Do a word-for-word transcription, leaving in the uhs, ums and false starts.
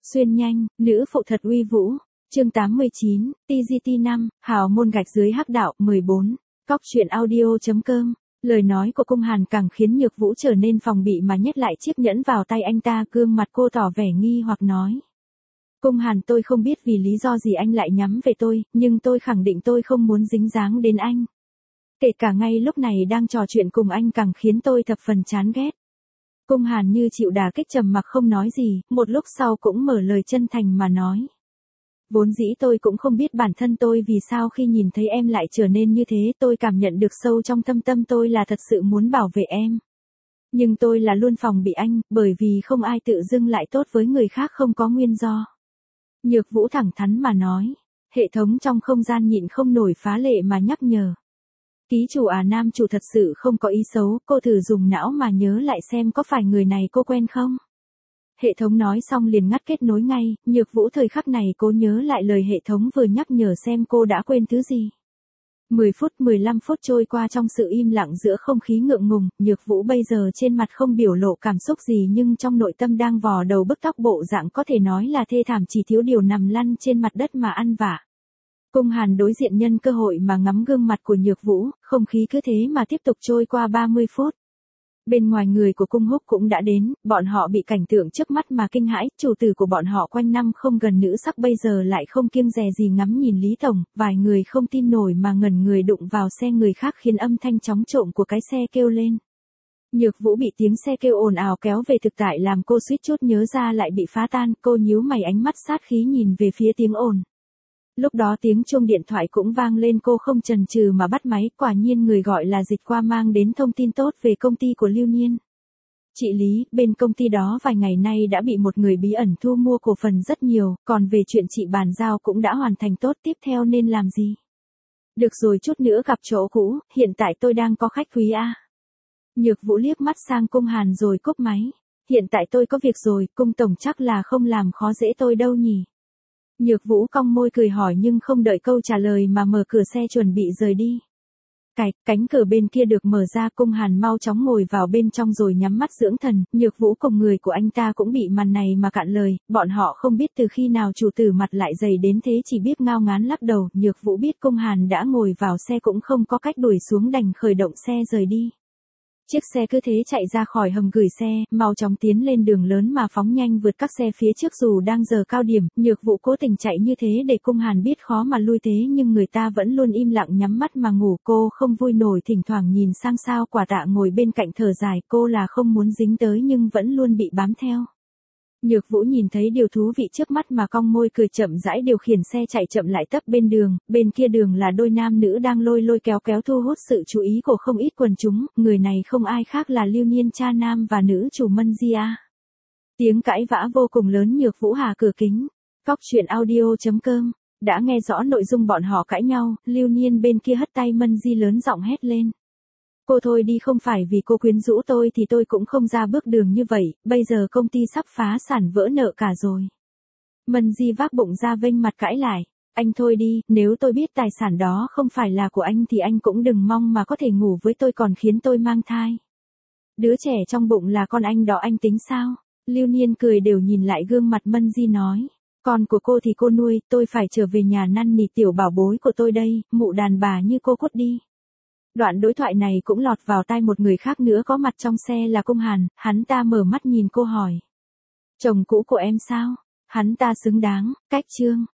Xuyên nhanh, nữ phụ thật uy vũ. Chương tám mươi chín, tê giê tê năm, hào môn gạch dưới hắc đạo, mười bốn. Cóc truyện audio.com. Lời nói của Cung Hàn càng khiến Nhược Vũ trở nên phòng bị mà nhét lại chiếc nhẫn vào tay anh ta, gương mặt cô tỏ vẻ nghi hoặc nói. Cung Hàn, tôi không biết vì lý do gì anh lại nhắm về tôi, nhưng tôi khẳng định tôi không muốn dính dáng đến anh. Kể cả ngay lúc này đang trò chuyện cùng anh càng khiến tôi thập phần chán ghét. Cung Hàn như chịu đả kích trầm mặc không nói gì, một lúc sau cũng mở lời chân thành mà nói. Vốn dĩ tôi cũng không biết bản thân tôi vì sao khi nhìn thấy em lại trở nên như thế, tôi cảm nhận được sâu trong thâm tâm tôi là thật sự muốn bảo vệ em. Nhưng tôi là luôn phòng bị anh, bởi vì không ai tự dưng lại tốt với người khác không có nguyên do. Nhược Vũ thẳng thắn mà nói, hệ thống trong không gian nhịn không nổi phá lệ mà nhắc nhở. Ký chủ à, nam chủ thật sự không có ý xấu, cô thử dùng não mà nhớ lại xem có phải người này cô quen không? Hệ thống nói xong liền ngắt kết nối ngay, Nhược Vũ thời khắc này cố nhớ lại lời hệ thống vừa nhắc nhở xem cô đã quên thứ gì. mười phút mười lăm phút trôi qua trong sự im lặng giữa không khí ngượng ngùng, Nhược Vũ bây giờ trên mặt không biểu lộ cảm xúc gì nhưng trong nội tâm đang vò đầu bứt tóc, bộ dạng có thể nói là thê thảm, chỉ thiếu điều nằm lăn trên mặt đất mà ăn vạ. Cung Hàn đối diện nhân cơ hội mà ngắm gương mặt của Nhược Vũ, không khí cứ thế mà tiếp tục trôi qua ba mươi phút. Bên ngoài người của Cung Húc cũng đã đến, bọn họ bị cảnh tượng trước mắt mà kinh hãi, chủ tử của bọn họ quanh năm không gần nữ sắc bây giờ lại không kiêng dè gì ngắm nhìn Lý Tổng, vài người không tin nổi mà ngẩn người đụng vào xe người khác khiến âm thanh chóng trộm của cái xe kêu lên. Nhược Vũ bị tiếng xe kêu ồn ào kéo về thực tại làm cô suýt chút nhớ ra lại bị phá tan, cô nhíu mày ánh mắt sát khí nhìn về phía tiếng ồn. Lúc đó tiếng chuông điện thoại cũng vang lên, cô không chần chừ mà bắt máy, quả nhiên người gọi là Dịch Qua mang đến thông tin tốt về công ty của Lưu Niên. Chị Lý, bên công ty đó vài ngày nay đã bị một người bí ẩn thu mua cổ phần rất nhiều, còn về chuyện chị bàn giao cũng đã hoàn thành tốt, tiếp theo nên làm gì? Được rồi, chút nữa gặp chỗ cũ, hiện tại tôi đang có khách quý a. Nhược Vũ liếc mắt sang Cung Hàn rồi cúp máy. Hiện tại tôi có việc rồi, Cung tổng chắc là không làm khó dễ tôi đâu nhỉ? Nhược Vũ cong môi cười hỏi nhưng không đợi câu trả lời mà mở cửa xe chuẩn bị rời đi. Cạch, cánh cửa bên kia được mở ra, Cung Hàn mau chóng ngồi vào bên trong rồi nhắm mắt dưỡng thần, Nhược Vũ cùng người của anh ta cũng bị màn này mà cạn lời, bọn họ không biết từ khi nào chủ tử mặt lại dày đến thế, chỉ biết ngao ngán lắc đầu. Nhược Vũ biết Cung Hàn đã ngồi vào xe cũng không có cách đuổi xuống, đành khởi động xe rời đi. Chiếc xe cứ thế chạy ra khỏi hầm gửi xe, mau chóng tiến lên đường lớn mà phóng nhanh vượt các xe phía trước. Dù đang giờ cao điểm, Nhược Vũ cố tình chạy như thế để Cung Hàn biết khó mà lui thế nhưng người ta vẫn luôn im lặng nhắm mắt mà ngủ, cô không vui nổi thỉnh thoảng nhìn sang Sao Quả Tạ ngồi bên cạnh thở dài, cô là không muốn dính tới nhưng vẫn luôn bị bám theo. Nhược Vũ nhìn thấy điều thú vị trước mắt mà cong môi cười, chậm rãi điều khiển xe chạy chậm lại tấp bên đường, bên kia đường là đôi nam nữ đang lôi lôi kéo kéo thu hút sự chú ý của không ít quần chúng, người này không ai khác là Lưu Niên cha nam và nữ chủ Mân Di A. Tiếng cãi vã vô cùng lớn, Nhược Vũ hà cửa kính. Cóc truyện audio.com. Đã nghe rõ nội dung bọn họ cãi nhau, Lưu Niên bên kia hất tay Mân Di lớn giọng hét lên. Cô thôi đi, không phải vì cô quyến rũ tôi thì tôi cũng không ra bước đường như vậy, bây giờ công ty sắp phá sản vỡ nợ cả rồi. Mân Di vác bụng ra vênh mặt cãi lại, anh thôi đi, nếu tôi biết tài sản đó không phải là của anh thì anh cũng đừng mong mà có thể ngủ với tôi còn khiến tôi mang thai. Đứa trẻ trong bụng là con anh đó, anh tính sao? Lưu Niên cười đều nhìn lại gương mặt Mân Di nói, con của cô thì cô nuôi, tôi phải trở về nhà năn nỉ tiểu bảo bối của tôi đây, mụ đàn bà như cô cút đi. Đoạn đối thoại này cũng lọt vào tai một người khác nữa có mặt trong xe là Cung Hàn, hắn ta mở mắt nhìn cô hỏi. Chồng cũ của em sao? Hắn ta xứng đáng, cách chương.